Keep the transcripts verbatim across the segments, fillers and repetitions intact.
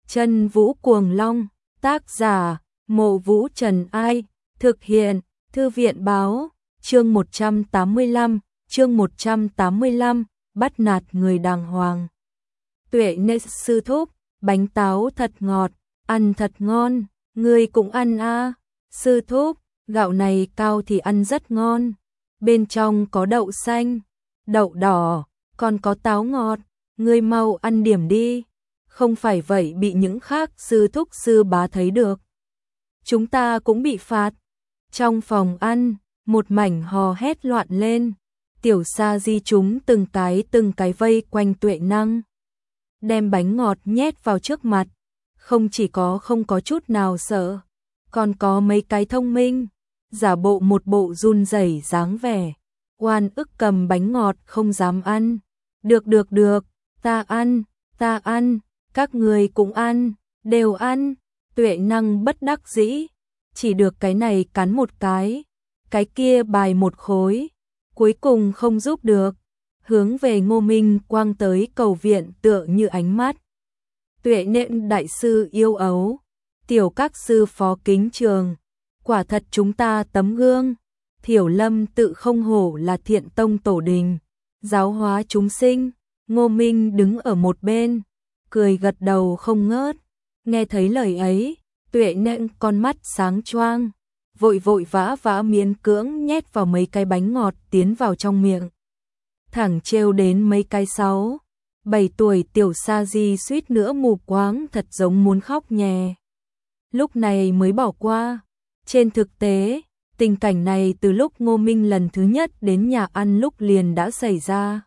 Chân Vũ Cuồng Long, tác giả, Mộ Vũ Trần Ai, thực hiện, Thư viện báo, chương một trăm tám mươi lăm, chương một trăm tám mươi lăm, bắt nạt người đàng hoàng. Tuệ Nê sư thúc, bánh táo thật ngọt, ăn thật ngon, ngươi cũng ăn a. Sư thúc, gạo này cao thì ăn rất ngon, bên trong có đậu xanh, đậu đỏ, còn có táo ngọt, ngươi mau ăn điểm đi, không phải vậy bị những khác sư thúc sư bá thấy được. Chúng ta cũng bị phạt. Trong phòng ăn, một mảnh hò hét loạn lên, Tiểu Sa Di chúng từng cái từng cái vây quanh Tuệ Năng, đem bánh ngọt nhét vào trước mặt, không chỉ có không có chút nào sợ, còn có mấy cái thông minh, giả bộ một bộ run rẩy dáng vẻ, oan ức cầm bánh ngọt không dám ăn. Được được được, ta ăn, ta ăn, các người cũng ăn, đều ăn. Tuệ Năng bất đắc dĩ, chỉ được cái này cắn một cái, cái kia bài một khối, cuối cùng không giúp được, hướng về Ngô Minh Quang tới cầu viện tựa như ánh mắt. Tuệ Nện đại sư yêu ấu, tiểu các sư phó kính trường, quả thật chúng ta tấm gương. Thiểu Lâm tự không hổ là Thiện Tông tổ đình, giáo hóa chúng sinh. Ngô Minh đứng ở một bên, cười gật đầu không ngớt. Nghe thấy lời ấy, Tuệ Nện con mắt sáng choang, vội vội vã vã miễn cưỡng nhét vào mấy cái bánh ngọt tiến vào trong miệng. Thẳng trêu đến mấy cái sáu, bảy tuổi Tiểu Sa Di suýt nữa mù quáng, thật giống muốn khóc nhè. Lúc này mới bỏ qua. Trên thực tế, tình cảnh này từ lúc Ngô Minh lần thứ nhất đến nhà ăn lúc liền đã xảy ra.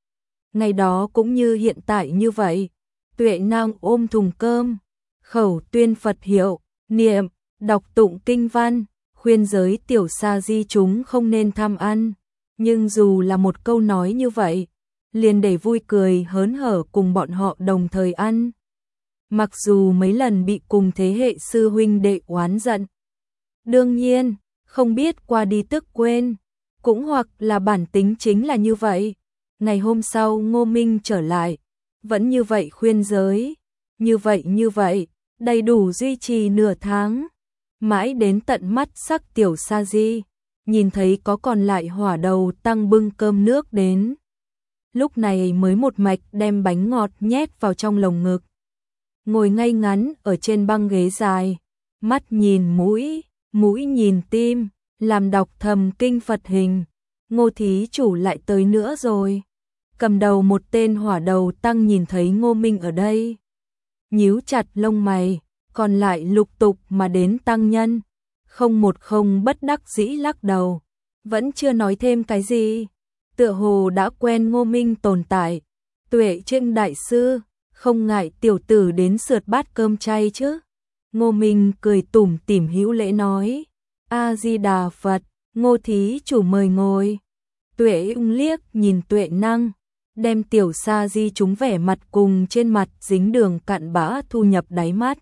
Ngày đó cũng như hiện tại như vậy, Tuệ Năng ôm thùng cơm, khẩu tuyên Phật hiệu, niệm, đọc tụng kinh văn, khuyên giới Tiểu Sa Di chúng không nên tham ăn. Nhưng dù là một câu nói như vậy, liền để vui cười hớn hở cùng bọn họ đồng thời ăn. Mặc dù mấy lần bị cùng thế hệ sư huynh đệ oán giận. Đương nhiên, không biết qua đi tức quên, cũng hoặc là bản tính chính là như vậy. Ngày hôm sau Ngô Minh trở lại, vẫn như vậy khuyên giới, như vậy như vậy, đầy đủ duy trì nửa tháng. Mãi đến tận mắt sắc Tiểu Sa Di, nhìn thấy có còn lại hỏa đầu tăng bưng cơm nước đến. Lúc này mới một mạch đem bánh ngọt nhét vào trong lồng ngực. Ngồi ngay ngắn ở trên băng ghế dài, mắt nhìn mũi, mũi nhìn tim, làm đọc thầm kinh Phật hình. Ngô thí chủ lại tới nữa rồi. Cầm đầu một tên hỏa đầu tăng nhìn thấy Ngô Minh ở đây, nhíu chặt lông mày, còn lại lục tục mà đến tăng nhân, không một không bất đắc dĩ lắc đầu, vẫn chưa nói thêm cái gì, tựa hồ đã quen Ngô Minh tồn tại. Tuệ Trinh đại sư, không ngại tiểu tử đến sượt bát cơm chay chứ? Ngô Minh cười tủm tỉm hữu lễ nói, A Di Đà Phật, Ngô thí chủ mời ngồi. Tuệ ung liếc nhìn Tuệ Năng, đem Tiểu Sa Di chúng vẻ mặt cùng trên mặt dính đường cặn bã thu nhập đáy mắt.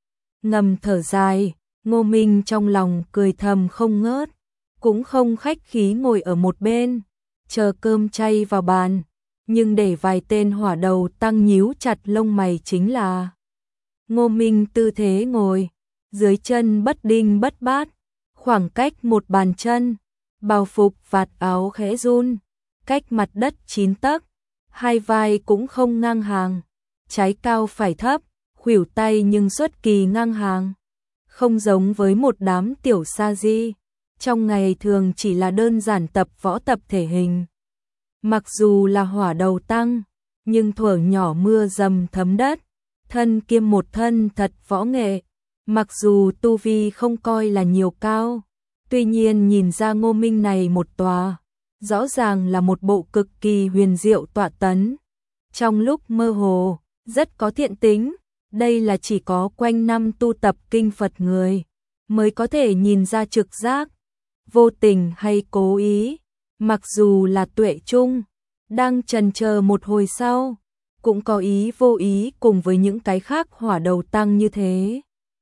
Ngầm thở dài, Ngô Minh trong lòng cười thầm không ngớt, cũng không khách khí ngồi ở một bên, chờ cơm chay vào bàn, nhưng để vài tên hỏa đầu tăng nhíu chặt lông mày chính là Ngô Minh tư thế ngồi, dưới chân bất đinh bất bát, khoảng cách một bàn chân, bào phục vạt áo khẽ run, cách mặt đất chín tấc, hai vai cũng không ngang hàng, trái cao phải thấp, khuỷu tay nhưng xuất kỳ ngang hàng, không giống với một đám Tiểu Sa Di, trong ngày thường chỉ là đơn giản tập võ tập thể hình. Mặc dù là hỏa đầu tăng, nhưng thuở nhỏ mưa dầm thấm đất, thân kiêm một thân thật võ nghệ, mặc dù tu vi không coi là nhiều cao, tuy nhiên nhìn ra Ngô Minh này một tòa, rõ ràng là một bộ cực kỳ huyền diệu tọa tấn. Trong lúc mơ hồ, rất có thiện tính, đây là chỉ có quanh năm tu tập kinh Phật người mới có thể nhìn ra trực giác, vô tình hay cố ý. Mặc dù là Tuệ Trung, đang chần chờ một hồi sau, cũng có ý vô ý cùng với những cái khác hỏa đầu tăng như thế.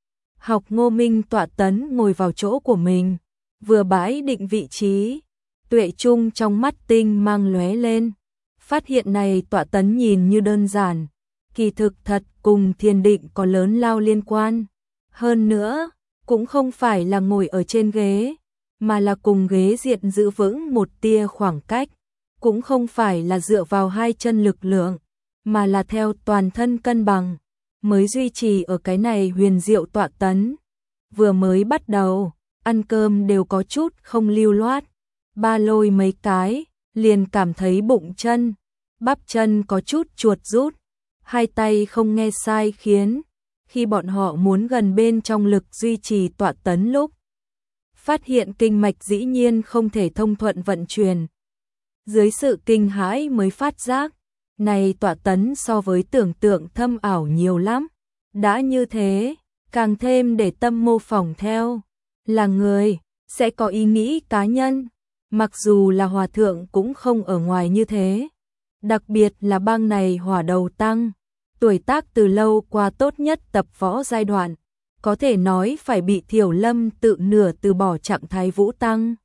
Học Ngô Minh tọa tấn ngồi vào chỗ của mình, vừa bãi định vị trí, Tuệ Trung trong mắt tinh mang lóe lên, phát hiện này tọa tấn nhìn như đơn giản, kỳ thực thật cùng thiền định có lớn lao liên quan. Hơn nữa, cũng không phải là ngồi ở trên ghế, mà là cùng ghế diện giữ vững một tia khoảng cách, cũng không phải là dựa vào hai chân lực lượng, mà là theo toàn thân cân bằng, mới duy trì ở cái này huyền diệu tọa tấn. Vừa mới bắt đầu, ăn cơm đều có chút không lưu loát, ba lôi mấy cái, liền cảm thấy bụng chân, bắp chân có chút chuột rút, hai tay không nghe sai khiến, khi bọn họ muốn gần bên trong lực duy trì tọa tấn lúc, phát hiện kinh mạch dĩ nhiên không thể thông thuận vận chuyển. Dưới sự kinh hãi mới phát giác, này tọa tấn so với tưởng tượng thâm ảo nhiều lắm. Đã như thế, càng thêm để tâm mô phỏng theo, là người, sẽ có ý nghĩ cá nhân, mặc dù là hòa thượng cũng không ở ngoài như thế. Đặc biệt là bang này hỏa đầu tăng, tuổi tác từ lâu qua tốt nhất tập võ giai đoạn, có thể nói phải bị Thiểu Lâm tự nửa từ bỏ trạng thái vũ tăng.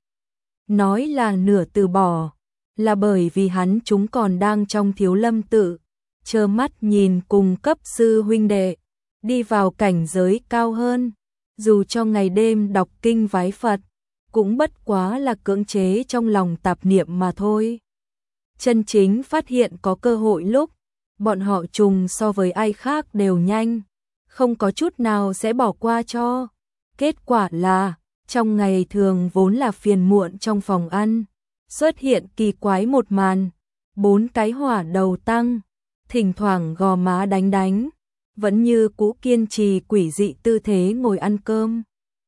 Nói là nửa từ bỏ, là bởi vì hắn chúng còn đang trong Thiếu Lâm tự, trơ mắt nhìn cùng cấp sư huynh đệ, đi vào cảnh giới cao hơn, dù cho ngày đêm đọc kinh vái Phật, cũng bất quá là cưỡng chế trong lòng tạp niệm mà thôi. Chân chính phát hiện có cơ hội lúc, bọn họ trùng so với ai khác đều nhanh, không có chút nào sẽ bỏ qua cho. Kết quả là, trong ngày thường vốn là phiền muộn trong phòng ăn, xuất hiện kỳ quái một màn, bốn cái hỏa đầu tăng, thỉnh thoảng gò má đánh đánh, vẫn như cũ kiên trì quỷ dị tư thế ngồi ăn cơm.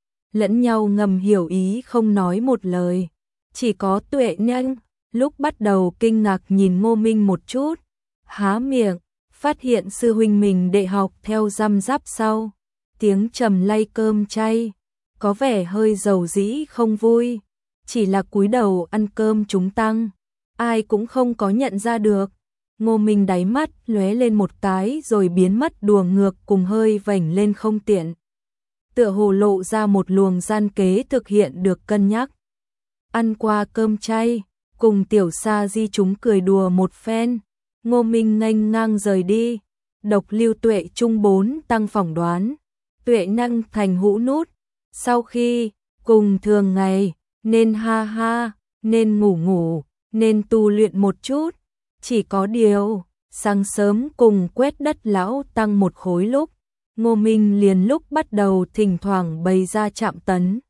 Lẫn nhau ngầm hiểu ý không nói một lời, chỉ có Tuệ Nhanh, lúc bắt đầu kinh ngạc nhìn Ngô Minh một chút, há miệng, phát hiện sư huynh mình đệ học theo răm rắp sau, tiếng trầm lay cơm chay, có vẻ hơi dầu dĩ không vui, chỉ là cúi đầu ăn cơm chúng tăng, ai cũng không có nhận ra được. Ngô Minh đáy mắt lóe lên một cái rồi biến mất đùa ngược cùng hơi vểnh lên không tiện. Tựa hồ lộ ra một luồng gian kế thực hiện được cân nhắc. Ăn qua cơm chay, cùng Tiểu Sa Di chúng cười đùa một phen, Ngô Minh nghênh ngang rời đi. Độc Lưu Tuệ trung bốn tăng phỏng đoán, Tuệ Năng thành hũ nút, sau khi cùng thường ngày, nên ha ha, nên ngủ ngủ, nên tu luyện một chút. Chỉ có điều, sáng sớm cùng quét đất lão tăng một khối lúc, Ngô Minh liền lúc bắt đầu thỉnh thoảng bày ra chạm tấn.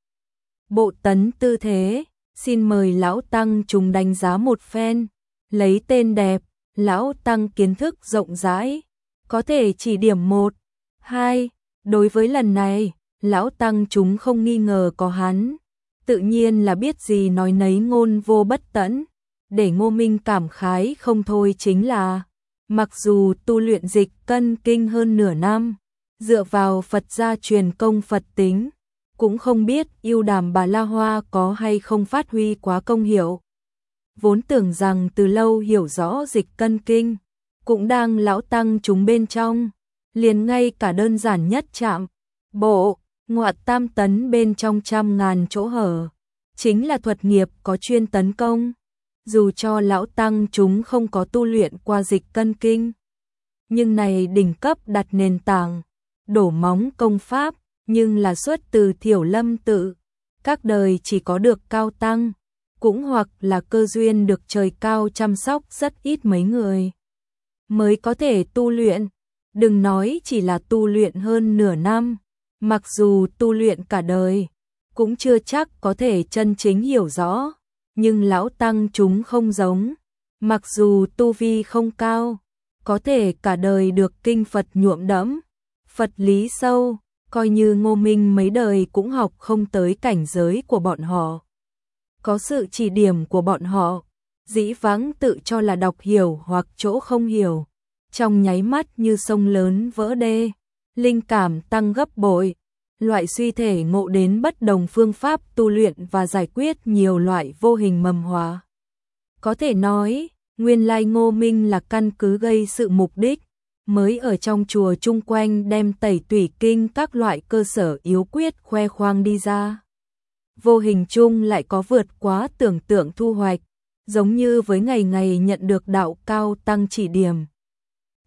Bộ tấn tư thế, xin mời lão tăng chúng đánh giá một phen, lấy tên đẹp, lão tăng kiến thức rộng rãi, có thể chỉ điểm một, hai, đối với lần này, lão tăng chúng không nghi ngờ có hắn, tự nhiên là biết gì nói nấy ngôn vô bất tẫn. Để Ngô Minh cảm khái không thôi chính là, mặc dù tu luyện dịch cân kinh hơn nửa năm, dựa vào Phật gia truyền công Phật tính, cũng không biết yêu đàm Bà La Hoa có hay không phát huy quá công hiệu. Vốn tưởng rằng từ lâu hiểu rõ dịch cân kinh, cũng đang lão tăng chúng bên trong, liền ngay cả đơn giản nhất chạm, bộ, ngoại tam tấn bên trong trăm ngàn chỗ hở, chính là thuật nghiệp có chuyên tấn công. Dù cho lão tăng chúng không có tu luyện qua dịch cân kinh, nhưng này đỉnh cấp đặt nền tảng, đổ móng công pháp, nhưng là xuất từ Thiểu Lâm tự, các đời chỉ có được cao tăng, cũng hoặc là cơ duyên được trời cao chăm sóc rất ít mấy người, mới có thể tu luyện, đừng nói chỉ là tu luyện hơn nửa năm, mặc dù tu luyện cả đời, cũng chưa chắc có thể chân chính hiểu rõ. Nhưng lão tăng chúng không giống, mặc dù tu vi không cao, có thể cả đời được kinh Phật nhuộm đẫm, Phật lý sâu, coi như Ngô Minh mấy đời cũng học không tới cảnh giới của bọn họ. Có sự chỉ điểm của bọn họ, dĩ vãng tự cho là đọc hiểu hoặc chỗ không hiểu, trong nháy mắt như sông lớn vỡ đê, linh cảm tăng gấp bội. Loại suy thể ngộ đến bất đồng phương pháp tu luyện và giải quyết nhiều loại vô hình mầm hóa. Có thể nói, nguyên lai Ngô Minh là căn cứ gây sự mục đích, mới ở trong chùa chung quanh đem tẩy tủy kinh các loại cơ sở yếu quyết khoe khoang đi ra. Vô hình chung lại có vượt quá tưởng tượng thu hoạch, giống như với ngày ngày nhận được đạo cao tăng chỉ điểm.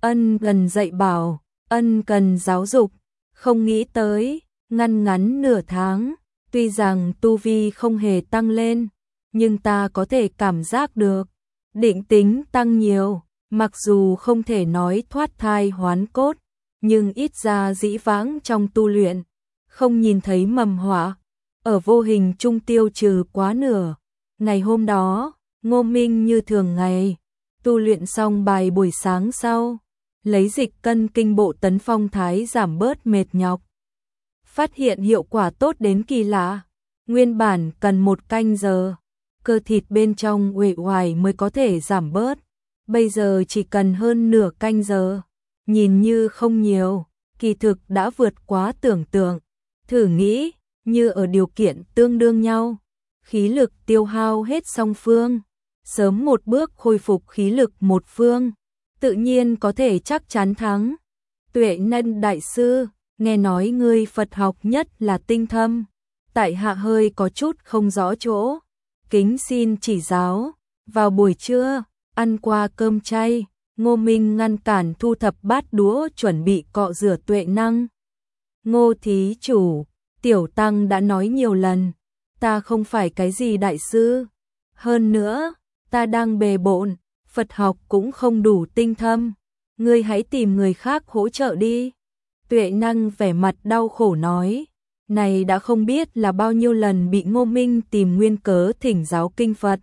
ân cần dạy bảo, ân cần giáo dục, không nghĩ tới, ngăn ngắn nửa tháng, tuy rằng tu vi không hề tăng lên, nhưng ta có thể cảm giác được, định tính tăng nhiều, mặc dù không thể nói thoát thai hoán cốt, nhưng ít ra dĩ vãng trong tu luyện, không nhìn thấy mầm họa, ở vô hình trung tiêu trừ quá nửa. Ngày hôm đó, Ngô Minh như thường ngày, tu luyện xong bài buổi sáng sau, lấy dịch cân kinh bộ tấn phong thái giảm bớt mệt nhọc. Phát hiện hiệu quả tốt đến kỳ lạ, nguyên bản cần một canh giờ, cơ thịt bên trong uể oải mới có thể giảm bớt, bây giờ chỉ cần hơn nửa canh giờ, nhìn như không nhiều, kỳ thực đã vượt quá tưởng tượng. Thử nghĩ, như ở điều kiện tương đương nhau, khí lực tiêu hao hết song phương, sớm một bước khôi phục khí lực một phương, tự nhiên có thể chắc chắn thắng. Tuệ Nân đại sư, nghe nói ngươi Phật học nhất là tinh thâm, tại hạ hơi có chút không rõ chỗ, kính xin chỉ giáo. Vào buổi trưa, ăn qua cơm chay, Ngô Minh ngăn cản thu thập bát đũa chuẩn bị cọ rửa Tuệ Năng. Ngô thí chủ, tiểu tăng đã nói nhiều lần, ta không phải cái gì đại sư, hơn nữa, ta đang bề bộn, Phật học cũng không đủ tinh thâm, ngươi hãy tìm người khác hỗ trợ đi. Tuệ Năng vẻ mặt đau khổ nói, này đã không biết là bao nhiêu lần bị Ngô Minh tìm nguyên cớ thỉnh giáo kinh Phật.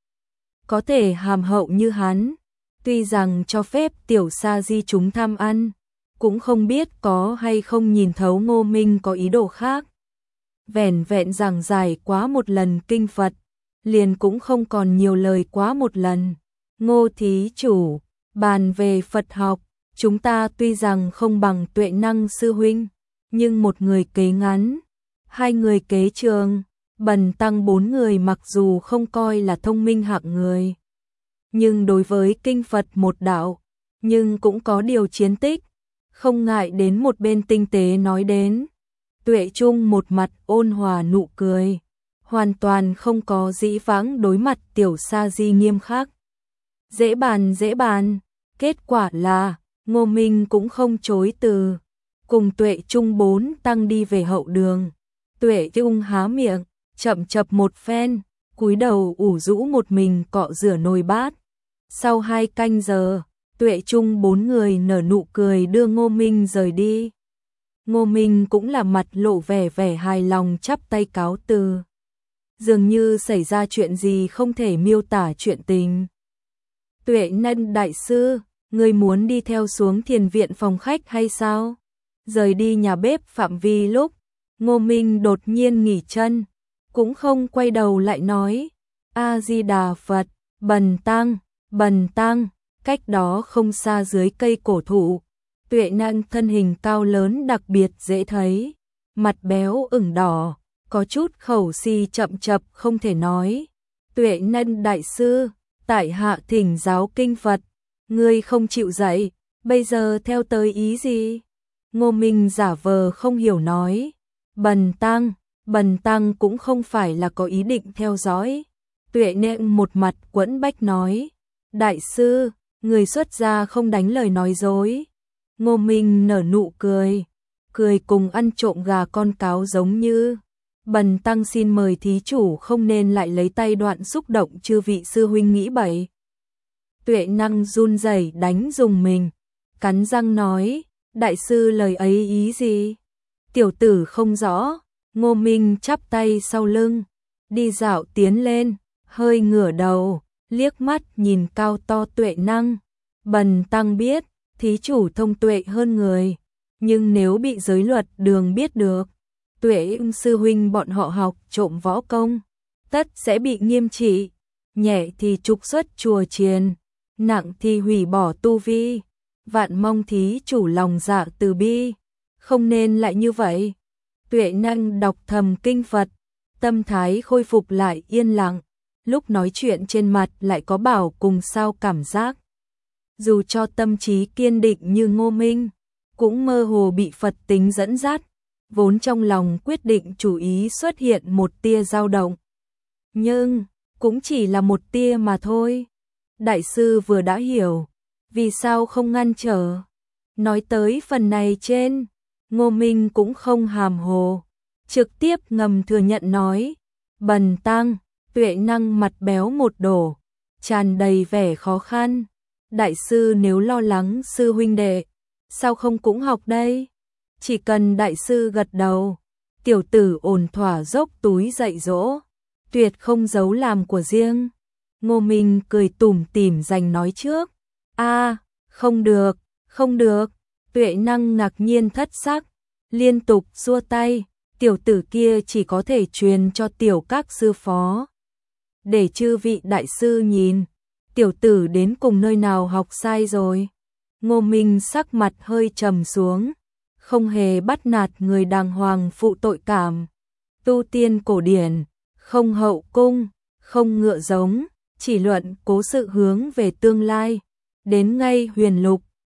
Có thể hàm hậu như hắn, tuy rằng cho phép tiểu sa di chúng tham ăn, cũng không biết có hay không nhìn thấu Ngô Minh có ý đồ khác. Vẻn vẹn giảng giải quá một lần kinh Phật, liền cũng không còn nhiều lời quá một lần. Ngô thí chủ, bàn về Phật học, chúng ta tuy rằng không bằng Tuệ Năng sư huynh, nhưng một người kế ngắn, hai người kế trường, bần tăng bốn người mặc dù không coi là thông minh hạng người, nhưng đối với kinh Phật một đạo, nhưng cũng có điều chiến tích, không ngại đến một bên tinh tế nói đến. Tuệ Trung một mặt ôn hòa nụ cười, hoàn toàn không có dĩ vãng đối mặt tiểu sa di nghiêm khắc. Dễ bàn dễ bàn, kết quả là, Ngô Minh cũng không chối từ, cùng Tuệ Trung bốn tăng đi về hậu đường. Tuệ Trung há miệng, chậm chập một phen, cúi đầu ủ rũ một mình cọ rửa nồi bát. Sau hai canh giờ, Tuệ Trung bốn người nở nụ cười đưa Ngô Minh rời đi. Ngô Minh cũng là mặt lộ vẻ vẻ hài lòng chắp tay cáo từ. Dường như xảy ra chuyện gì không thể miêu tả chuyện tình. Tuệ Nân đại sư, người muốn đi theo xuống thiền viện phòng khách hay sao? Rời đi nhà bếp phạm vi lúc, Ngô Minh đột nhiên nghỉ chân, cũng không quay đầu lại nói, A-di-đà Phật, bần tăng, bần tăng, cách đó không xa dưới cây cổ thụ. Tuệ Năng thân hình cao lớn đặc biệt dễ thấy, mặt béo ửng đỏ, có chút khẩu si chậm chập không thể nói. Tuệ Nân đại sư, tại hạ thỉnh giáo kinh Phật, ngươi không chịu dạy, bây giờ theo tới ý gì? Ngô Minh giả vờ không hiểu nói, bần tăng, bần tăng cũng không phải là có ý định theo dõi. Tuệ Năng một mặt quẫn bách nói, đại sư, người xuất gia không đánh lời nói dối. Ngô Minh nở nụ cười, cười cùng ăn trộm gà con cáo giống như, bần tăng xin mời thí chủ không nên lại lấy tay đoạn xúc động chư vị sư huynh nghĩ bậy. Tuệ Năng run rẩy đánh dùng mình, cắn răng nói, đại sư lời ấy ý gì? Tiểu tử không rõ. Ngô Minh chắp tay sau lưng, đi dạo tiến lên, hơi ngửa đầu, liếc mắt nhìn cao to Tuệ Năng. Bần tăng biết, thí chủ thông tuệ hơn người, nhưng nếu bị giới luật đường biết được, Tuệ sư huynh bọn họ học trộm võ công, tất sẽ bị nghiêm trị, nhẹ thì trục xuất chùa chiền, nặng thì hủy bỏ tu vi. Vạn mong thí chủ lòng dạ từ bi, không nên lại như vậy. Tuệ Năng đọc thầm kinh Phật, tâm thái khôi phục lại yên lặng, lúc nói chuyện trên mặt lại có bảo cùng sao cảm giác. Dù cho tâm trí kiên định như Ngô Minh, cũng mơ hồ bị Phật tính dẫn dắt, vốn trong lòng quyết định chủ ý xuất hiện một tia dao động. Nhưng, cũng chỉ là một tia mà thôi. Đại sư vừa đã hiểu, vì sao không ngăn trở? Nói tới phần này trên, Ngô Minh cũng không hàm hồ, trực tiếp ngầm thừa nhận nói, bần tăng. Tuệ Năng mặt béo một đổ, tràn đầy vẻ khó khăn. Đại sư nếu lo lắng sư huynh đệ, sao không cũng học đây? Chỉ cần đại sư gật đầu, tiểu tử ổn thỏa dốc túi dạy dỗ, tuyệt không giấu làm của riêng. Ngô Minh cười tủm tỉm giành nói trước. A, không được, không được. Tuệ Năng ngạc nhiên thất sắc, liên tục xua tay, tiểu tử kia chỉ có thể truyền cho tiểu các sư phó. Để chư vị đại sư nhìn, tiểu tử đến cùng nơi nào học sai rồi. Ngô Minh sắc mặt hơi trầm xuống, không hề bắt nạt người đàng hoàng phụ tội cảm. Tu tiên cổ điển, không hậu cung, không ngựa giống, chỉ luận cố sự hướng về tương lai. Đến ngay huyền lục,